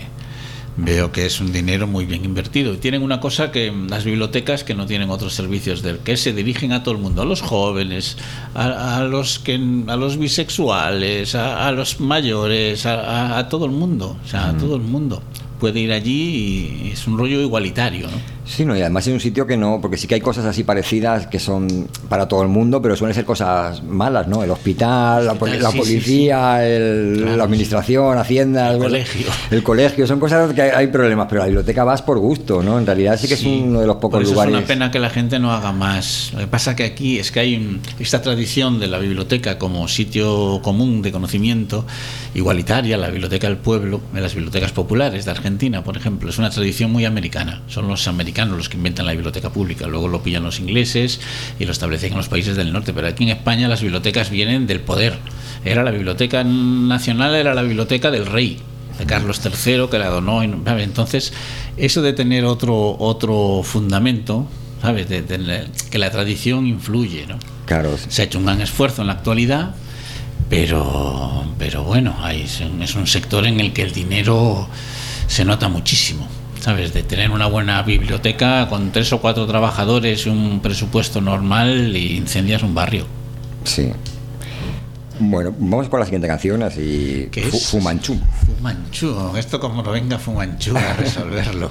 veo que es un dinero muy bien invertido. Y tienen una cosa que las bibliotecas que no tienen otros servicios, del que se dirigen a todo el mundo, a los jóvenes, a, a los que, a los bisexuales, a, a los mayores, a, a, a todo el mundo, o sea, uh-huh. a todo el mundo puede ir allí y es un rollo igualitario, ¿no? Sí, no, y además es un sitio que no, porque sí que hay cosas así parecidas que son para todo el mundo, pero suelen ser cosas malas, ¿no? El hospital, la, poli- la sí, policía, sí, sí. El, claro, la administración, Hacienda, el bueno, colegio. El colegio, son cosas que hay problemas, pero la biblioteca vas por gusto, ¿no? En realidad sí que sí. es uno de los pocos por eso lugares. Es una pena que la gente no haga más. Lo que pasa que aquí es que hay un, esta tradición de la biblioteca como sitio común de conocimiento igualitaria, la biblioteca del pueblo, de las bibliotecas populares de Argentina, por ejemplo, es una tradición muy americana. Son los americanos los que inventan la biblioteca pública, luego lo pillan los ingleses y lo establecen en los países del norte, pero aquí en España las bibliotecas vienen del poder. Era la biblioteca nacional, era la biblioteca del rey, de Carlos tercero, que la donó. Entonces, eso de tener otro otro fundamento, ¿sabes? De, de, que la tradición influye, ¿no? Claro. Se ha hecho un gran esfuerzo en la actualidad, pero, pero bueno, hay, es un sector en el que el dinero se nota muchísimo. ¿Sabes? De tener una buena biblioteca con tres o cuatro trabajadores y un presupuesto normal y incendias un barrio. Sí. Bueno, vamos por la siguiente canción, así. ¿Qué es? Fu Manchu. Fu Manchu. Esto como no venga Fu Manchu a resolverlo.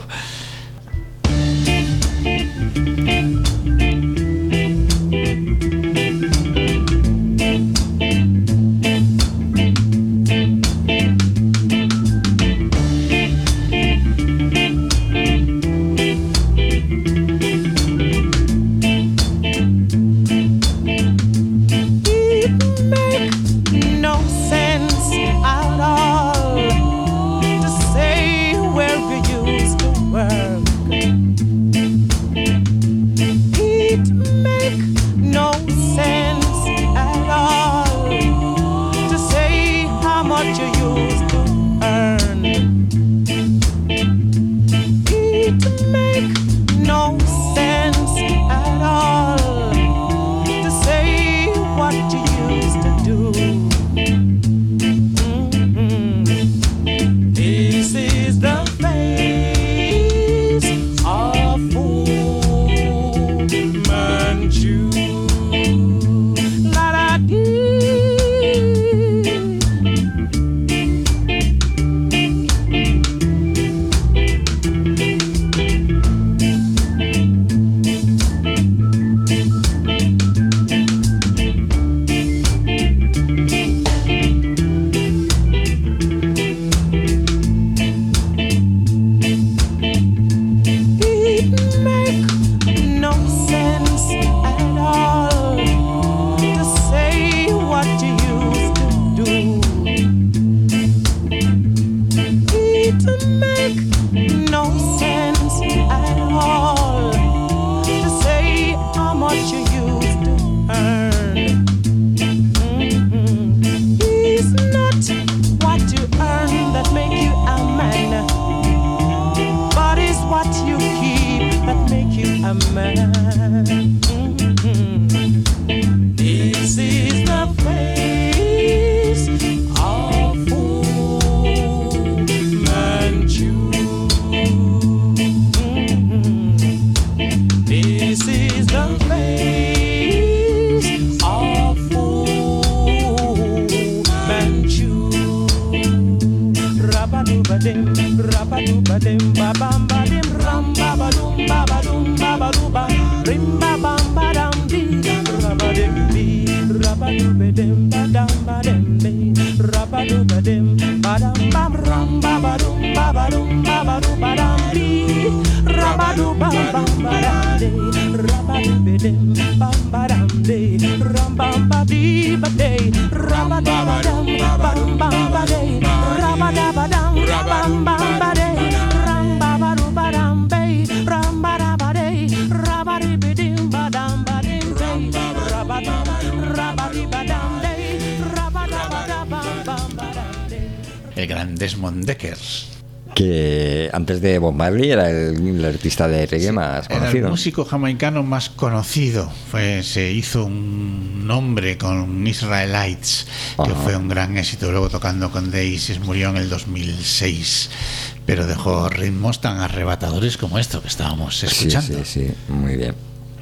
dim badam bam ram babadum babadum babadum badam dee rabadum bam bam badam dee rabadum dim bam badam dee ram bam ba dee ba dee rabadum bam bam ba dee rabadum bam bam ba dee ram babadum badam dee ram badam dee rabadum dim badam badam dee rabadum rabadum badam dee rabadum bam bam badam dee. El gran Desmond Dekker. Que antes de Bob Marley era el, el artista de reggae más Era conocido. el músico jamaicano más conocido. Fue, se hizo un nombre con Israelites, que Ajá. fue un gran éxito. Luego tocando con Daisies, murió en el dos mil seis. Pero dejó ritmos tan arrebatadores como esto que estábamos escuchando. Sí, sí, sí, muy bien.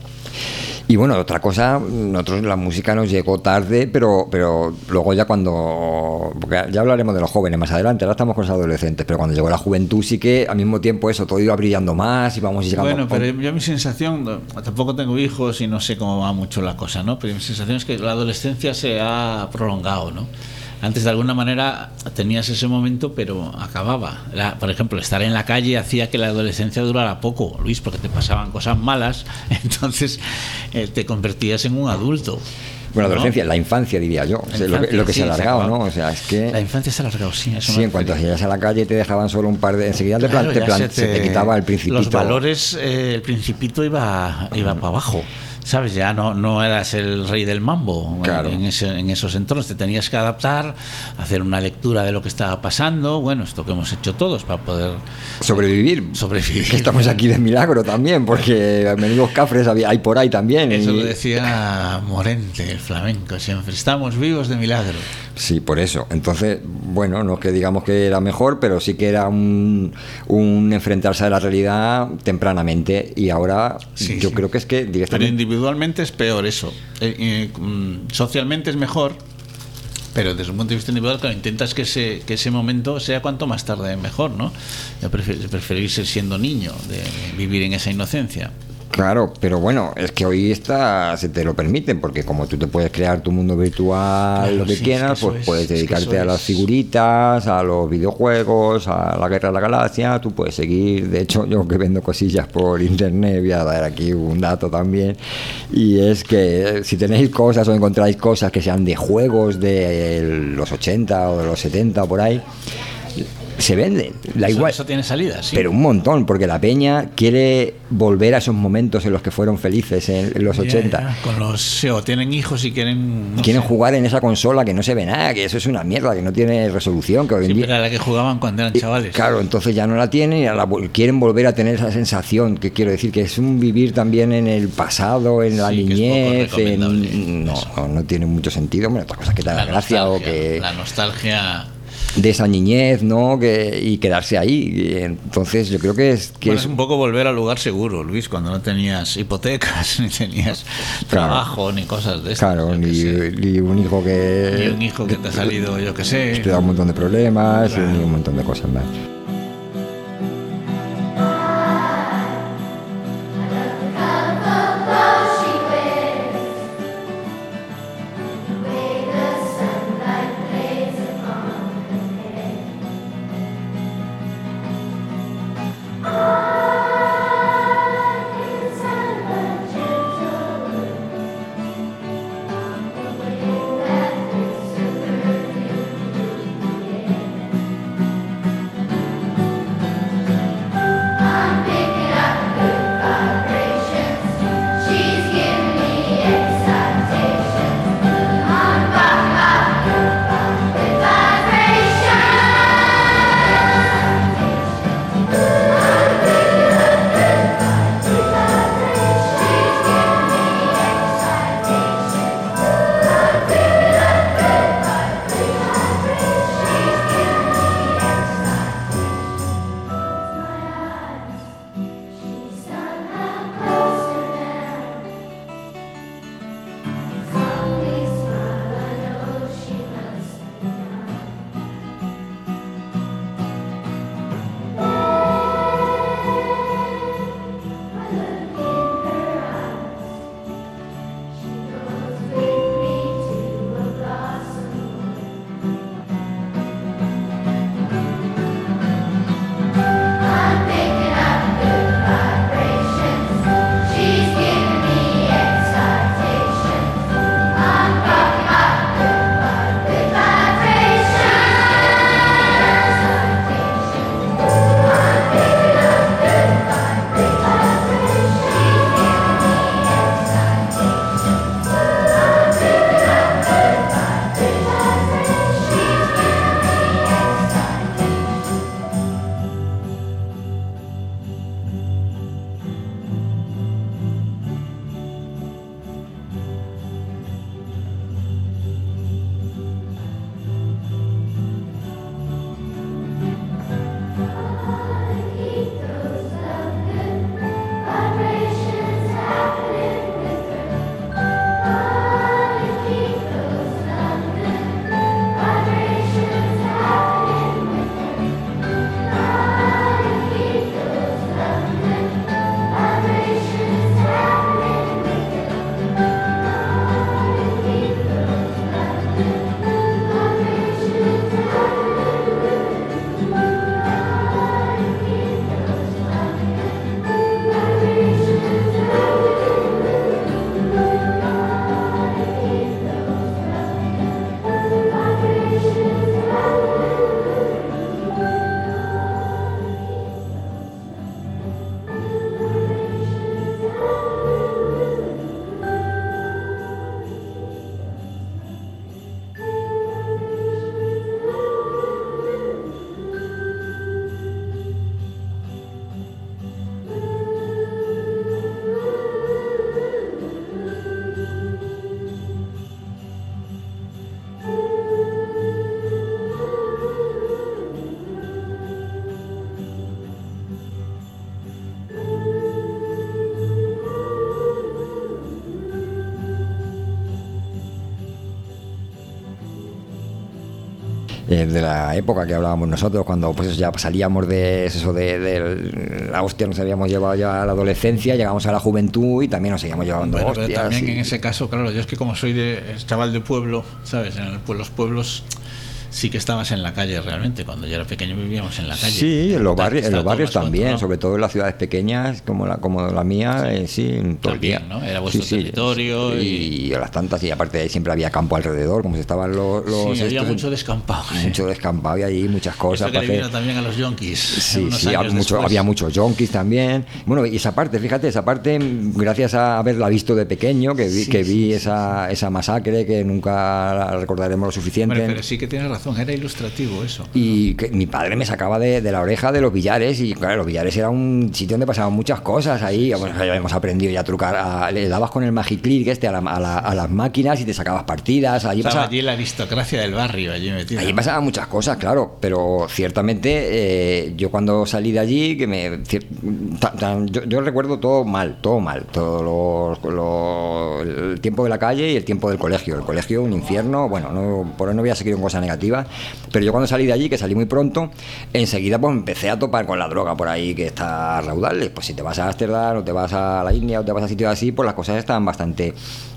Y bueno, otra cosa, nosotros la música nos llegó tarde, pero pero luego ya cuando... Porque ya hablaremos de los jóvenes más adelante, ahora estamos con los adolescentes, pero cuando llegó la juventud sí que al mismo tiempo eso, todo iba brillando más y vamos llegando... Bueno, pero yo mi sensación, no, tampoco tengo hijos y no sé cómo va mucho la cosa, ¿no? Pero mi sensación es que la adolescencia se ha prolongado, ¿no? Antes de alguna manera tenías ese momento, pero acababa. La, por ejemplo, estar en la calle hacía que la adolescencia durara poco, Luis, porque te pasaban cosas malas, entonces eh, te convertías en un adulto. Bueno, ¿no? adolescencia, la infancia diría yo, La o sea, lo, que, infancia, lo que sí, se ha se alargado, acabó. ¿no? O sea, es que... La infancia se ha alargado, sí. Eso Sí, me en cuanto refería. salías a la calle te dejaban solo un par de... Enseguida te, plan, Claro, te, ya plan, se, se, te, te quitaba el principito. Los valores, eh, el principito iba, iba para abajo. ¿Sabes? Ya no, no eras el rey del mambo. Claro. en, ese, en esos entornos. Te tenías que adaptar, hacer una lectura de lo que estaba pasando. Bueno, esto que hemos hecho todos para poder Sobrevivir. sobrevivir. Que estamos aquí de milagro también, porque menudos cafres había, hay por ahí también. Eso y- lo decía Morente, el flamenco, siempre. Estamos vivos de milagro. Sí, por eso. Entonces, bueno, no es que digamos que era mejor, pero sí que era un, un enfrentarse a la realidad tempranamente. Y ahora Sí, yo sí. creo que es que Pero directamente... individualmente es peor eso. Eh, eh, mm, socialmente es mejor, pero desde un punto de vista individual, claro, intentas que ese, que ese momento sea cuanto más tarde mejor, ¿no? Yo prefiero, preferir ser siendo niño, de vivir en esa inocencia. Claro, pero bueno, es que hoy está, se te lo permiten, porque como tú te puedes crear tu mundo virtual, Claro, lo que sí, quieras, es que eso pues es, puedes es que dedicarte eso a las es. figuritas, a los videojuegos, a la Guerra de la Galaxia, tú puedes seguir. De hecho, yo que vendo cosillas por internet, voy a dar aquí un dato también, y es que si tenéis cosas o encontráis cosas que sean de juegos de los ochenta o de los setenta o por ahí, se venden, da Eso, igual. eso tiene salida, sí. Pero un montón, porque la peña quiere volver a esos momentos en los que fueron felices en, en los Ya, ochenta. ya, con los sí, o tienen hijos y quieren no Quieren sé, jugar en esa consola que no se ve nada, que eso es una mierda, que no tiene resolución, que hoy en siempre día... era la que jugaban cuando eran Y, chavales. Claro, entonces ya no la tienen y a la vol- quieren volver a tener esa sensación, que quiero decir que es un vivir también en el pasado, en la Sí, que es poco niñez, en- recomendable, no, eso. no, no tiene mucho sentido. Bueno, otra cosa que te da la gracia o nostalgia, que la nostalgia. de esa niñez, ¿no? Que, y quedarse ahí. Y entonces yo creo que es que Bueno, es es un poco volver al lugar seguro, Luis, cuando no tenías hipotecas, ni tenías Claro. trabajo, ni cosas de estas. claro, yo qué ni, sé. ni un hijo que Ni un hijo que te ha salido, yo que sé. te da un montón de problemas, Claro. ni un montón de cosas más. eh, de la época que hablábamos nosotros, cuando pues ya salíamos de eso de, de la hostia, nos habíamos llevado ya a la adolescencia, llegamos a la juventud y también nos seguíamos llevando Bueno, pero hostias. también y... en ese caso, claro, yo es que como soy de chaval de pueblo, ¿sabes? En el, pues los pueblos sí que estabas en la calle realmente. Cuando yo era pequeño vivíamos en la calle. Sí, en los barrios, en los barrios también, controlado. sobre todo en las ciudades pequeñas como la como la mía, sí, eh, sí todo también, el día. ¿no? Era vuestro sí, sí, territorio y, y... y a las tantas, y aparte de ahí siempre había campo alrededor, como se estaban los... los sí, había estos, mucho descampado. Mucho sí. descampado y ahí muchas cosas. Eso que para le hacer... vino también a los yonkis. Sí, unos sí, años había, mucho, después. había muchos yonkis también. Bueno, y esa parte, fíjate, esa parte, gracias a haberla visto de pequeño, que vi, Sí, que sí, vi sí, esa, esa masacre que nunca la recordaremos lo suficiente. Hombre, pero sí que tienes razón, era ilustrativo eso. Y que mi padre me sacaba de, de la oreja de los billares, y claro, los billares era un sitio donde pasaban muchas cosas ahí. Bueno, ya hemos aprendido ya a trucar, a, le dabas con el Magic Click este a, la, a, la, a las máquinas y te sacabas partidas. Allí Estaba pasaba, allí la aristocracia del barrio, allí metida. allí pasaban muchas cosas, claro, pero ciertamente eh, yo cuando salí de allí, que me cier- tan- tan- yo, yo recuerdo todo mal, todo mal, todo lo, lo- el tiempo de la calle y el tiempo del colegio. El colegio, un infierno, bueno, no, por ahí no voy a seguir con cosas negativas, pero yo cuando salí de allí, que salí muy pronto, enseguida pues empecé a topar con la droga por ahí que está a raudales. Pues si te vas a Ámsterdam o te vas a la India o te vas a sitios así, pues las cosas están bastante...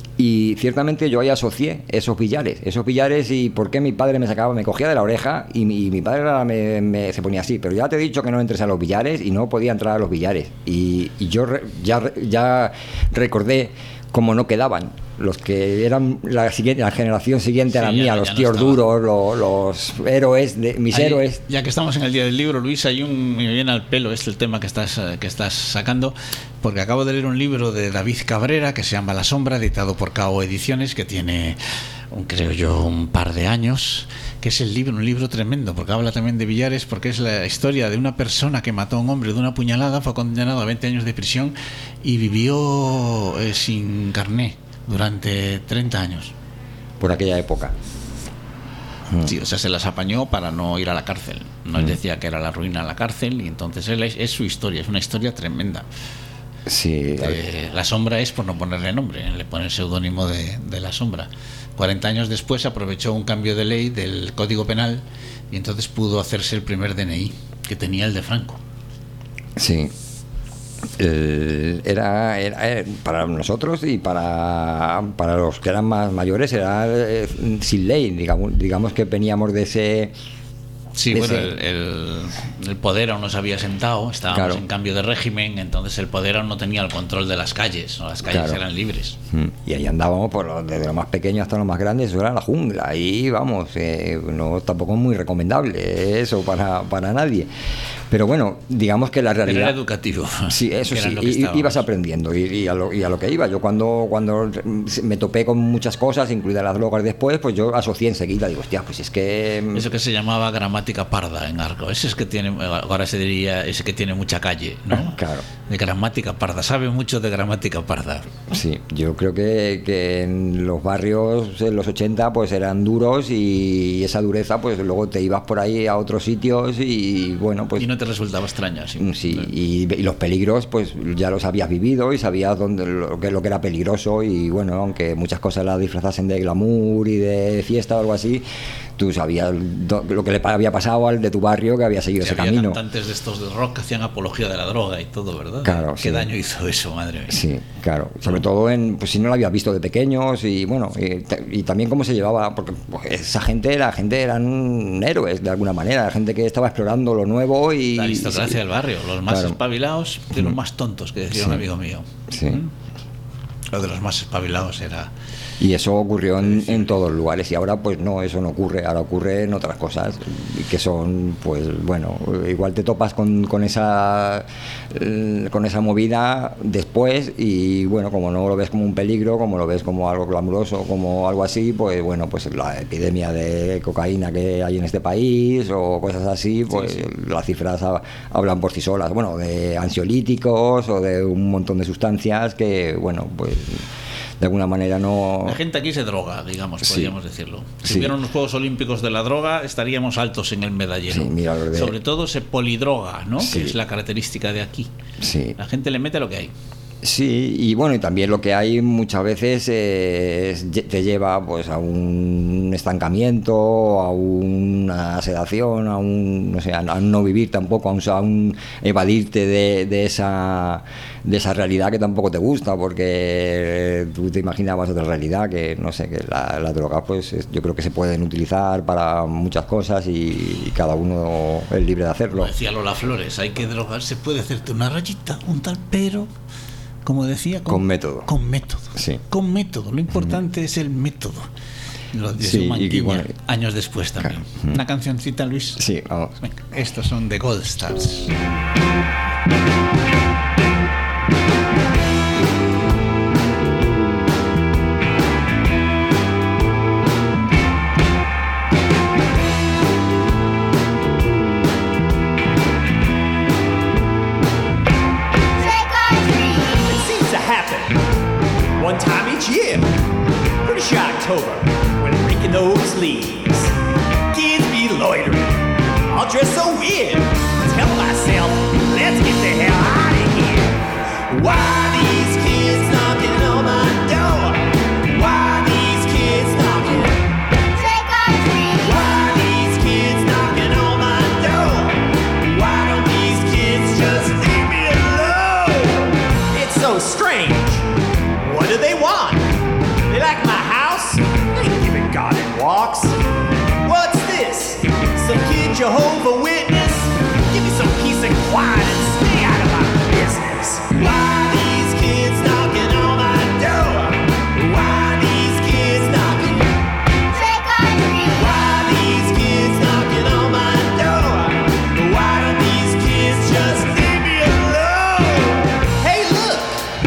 Y ciertamente yo ahí asocié esos billares, esos billares y por qué mi padre me sacaba, me cogía de la oreja y mi, y mi padre me, me- se ponía así, pero ya te he dicho que no entres a los billares, y no podía entrar a los billares. Y, y yo re- ya, re- ya recordé cómo no quedaban los que eran la, siguiente, la generación siguiente a la Sí, ya mía, no- los ya no tíos estaban. duros, los, los héroes, de, mis Ahí, héroes. ya que estamos en el día del libro, Luis, hay un me viene al pelo este el tema que estás eh, que estás sacando, porque acabo de leer un libro de David Cabrera que se llama La Sombra, editado por K O Ediciones, que tiene un, creo yo, un par de años, que es el libro, un libro tremendo, porque habla también de billares, porque es la historia de una persona que mató a un hombre de una puñalada, fue condenado a veinte años de prisión y vivió eh, sin carné durante treinta años. Por aquella época. Sí, o sea, se las apañó para no ir a la cárcel. No él decía que era la ruina la cárcel, y entonces él es, es su historia, es una historia tremenda. Sí, Eh, la Sombra es por no ponerle nombre, le pone el seudónimo de, de La Sombra. cuarenta años después aprovechó un cambio de ley del Código Penal y entonces pudo hacerse el primer D N I, que tenía el de Franco. sí. El- era, era, eh, para nosotros y para, para los que eran más mayores era eh, sin ley, digamos, digamos que veníamos de ese... Sí, de bueno, ese- el, el, el poder aún no se había sentado, estábamos Claro. en cambio de régimen, entonces el poder aún no tenía el control de las calles, ¿no? Las calles Claro. eran libres. Y ahí andábamos por lo- desde lo más pequeño hasta lo más grande, eso era la jungla. Ahí vamos, eh, no tampoco es muy recomendable eso para, para nadie. Pero bueno, digamos que la Pero realidad... era educativo. Sí, eso que era sí, lo que i- estábamos. ibas aprendiendo y, y a lo, y a lo que iba. Yo cuando, cuando me topé con muchas cosas, incluidas las drogas después, pues yo asocié enseguida, digo, hostia, pues es que... Eso que se llamaba gramática parda en arco. Ese es que tiene, ahora se diría, ese que tiene mucha calle, ¿no? Claro. De gramática parda, sabe mucho de gramática parda. Sí, yo creo que, que en los barrios en los ochenta pues eran duros, y esa dureza pues luego te ibas por ahí a otros sitios y bueno, pues... Y no te resultaba extraña, sí. Sí, y, y los peligros pues ya los habías vivido y sabías dónde, lo, que, lo que era peligroso, y bueno, aunque muchas cosas las disfrazasen de glamour y de fiesta o algo así, tú sabías do, lo que le había pasado al de tu barrio que había seguido Sí, ese había camino. cantantes de estos de rock que hacían apología de la droga y todo, ¿verdad? Claro, ¿Qué sí. daño hizo eso, madre mía? Sí, claro, sobre todo en, pues si no lo habías visto de pequeños, y bueno, y, te- y también cómo se llevaba, porque pues, esa gente, la gente eran héroes de alguna manera, la gente que estaba explorando lo nuevo y... La aristocracia y- del barrio, los más Claro. espabilados de los más tontos, que decía Sí. un amigo mío. Sí. ¿Mm? Lo de los más espabilados era... Y eso ocurrió en, en todos los lugares, y ahora pues no, eso no ocurre, ahora ocurre en otras cosas que son, pues bueno, igual te topas con, con esa eh, con esa movida después, y bueno, como no lo ves como un peligro, como lo ves como algo glamuroso, como algo así, pues bueno, pues la epidemia de cocaína que hay en este país o cosas así, pues Sí, sí. las cifras ha- hablan por sí solas, bueno, de ansiolíticos o de un montón de sustancias que, bueno, pues de alguna manera no... La gente aquí se droga, digamos, Sí. podríamos decirlo. Si Sí. hubieran los Juegos Olímpicos de la droga, estaríamos altos en el medallero. Sí, mira, lo de- Sobre todo se polidroga, ¿no? Sí. Que es la característica de aquí. Sí. La gente le mete lo que hay. Sí, y bueno, y también lo que hay muchas veces eh, es- te lleva pues a un estancamiento, a una sedación, a un no sé, a no vivir tampoco, a un, a un evadirte de, de esa de esa realidad que tampoco te gusta, porque tú te imaginabas otra realidad, que no sé, que la- las drogas pues es- yo creo que se pueden utilizar para muchas cosas y, y cada uno es libre de hacerlo. Como decía Lola Flores, hay que drogarse, puede hacerte una rayita, un tal, pero, como decía, Con método. Con método. Sí. Con método. Lo importante es el método. Lo decía Sí, y- y Manquiña, bueno, años después también. claro. Una cancioncita, Luis. Sí, vamos. Venga, estos son de Gold Stars. It seems to happen one time each year. Pretty sure October, when raking those leaves. Kids be loitering, all dressed so weird. Tell myself, let's get the hell out of here. Why these kids knocking on my door? Why these kids knocking? Trick or treat. Why these kids knocking on my door? Why don't these kids just leave me alone? It's so strange. What do they want? They like my house? They ain't giving garden walks. What's this? Some kid Jehovah Witness? Give me some peace and quiet and stay out of my business. Why these kids knocking on my door? Why these kids knocking? Trick or treat. Why these kids knocking on my door? Why don't these kids just leave me alone? Hey, look!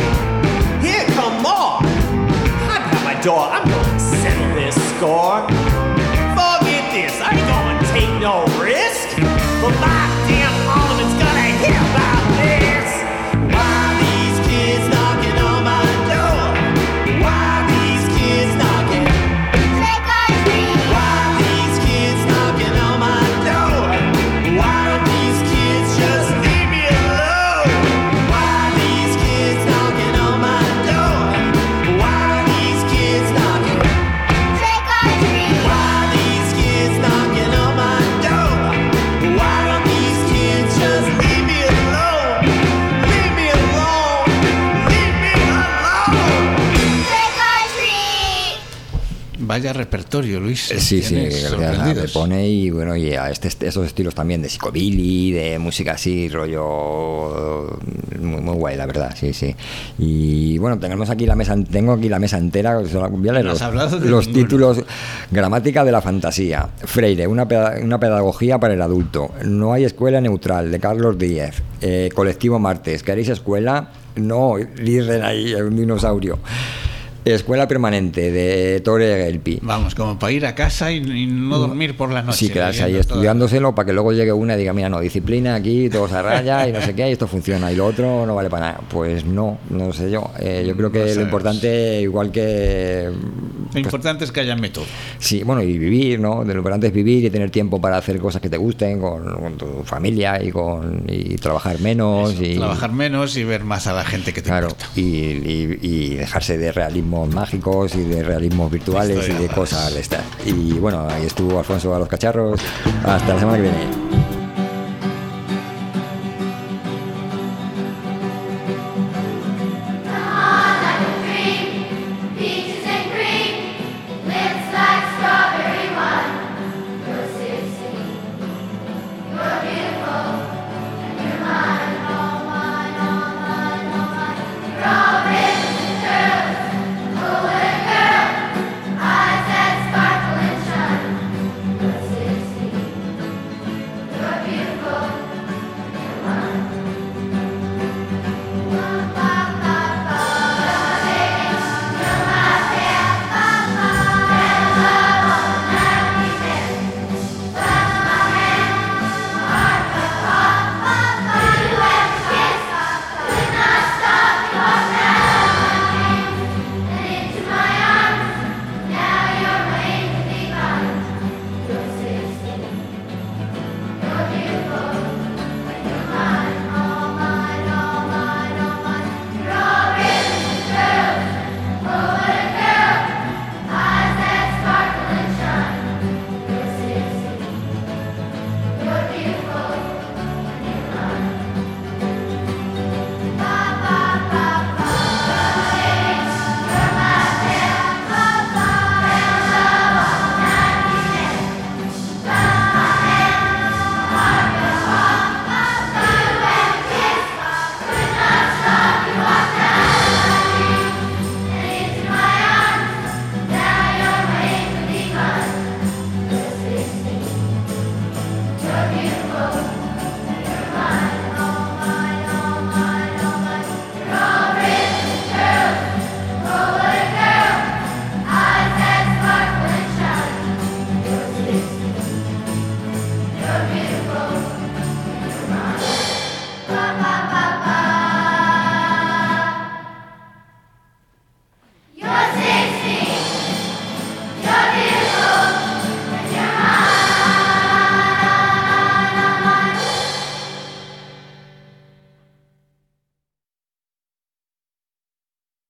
Here come more. Knock at my door. I'm gonna settle this score. Forget this. I ain't gonna take no risk. But my damn parliament's gonna hear about this. Why these kids knocking on my door? Why these kids knocking? Trick or treat. Why these kids knocking on my door? Why don't these kids just leave me alone? Why these kids knocking on my door? Why are these kids knocking? Trick or treat. Why these kids knocking on my door? Why don't these kids just leave me alone? Leave me alone. Leave me alone. Trick or treat. Vaya repertorio, Luis. Eh, Sí, sí, Tienes que me sorprendidos. pone y bueno, y a este, esos estilos también de psicobilly, de música así, rollo muy, muy guay, la verdad, sí, sí. Y bueno, tenemos aquí la mesa, tengo aquí la mesa entera, solo voy a leer No has los, hablado de los ninguno. títulos. Gramática de la fantasía, Freire, una, peda- una pedagogía para el adulto, No hay escuela neutral, de Carlos Díez, eh, Colectivo Martes, ¿queréis escuela? No, dicen ahí, un dinosaurio. Escuela permanente, de Tore Gelpi. Vamos, como para ir a casa y, y no dormir por la noche. Sí, quedarse ahí leyendo toda- estudiándoselo para que luego llegue una y diga, mira, no, disciplina aquí, todo se raya y no sé qué, y esto funciona, y lo otro no vale para nada. Pues no, no sé yo. Eh, yo creo que No lo sabemos. importante, igual que... Lo importante es que haya método. Sí, bueno, y vivir, ¿no? Lo importante es vivir y tener tiempo para hacer cosas que te gusten con, con tu familia y con y trabajar menos. Eso, y trabajar menos y ver más a la gente que te Claro, importa. y, y- y dejarse de realismos mágicos y de realismos virtuales Historias y de raras. cosas de estas. Y bueno, ahí estuvo Alfonso a los cacharros. Hasta la semana que viene.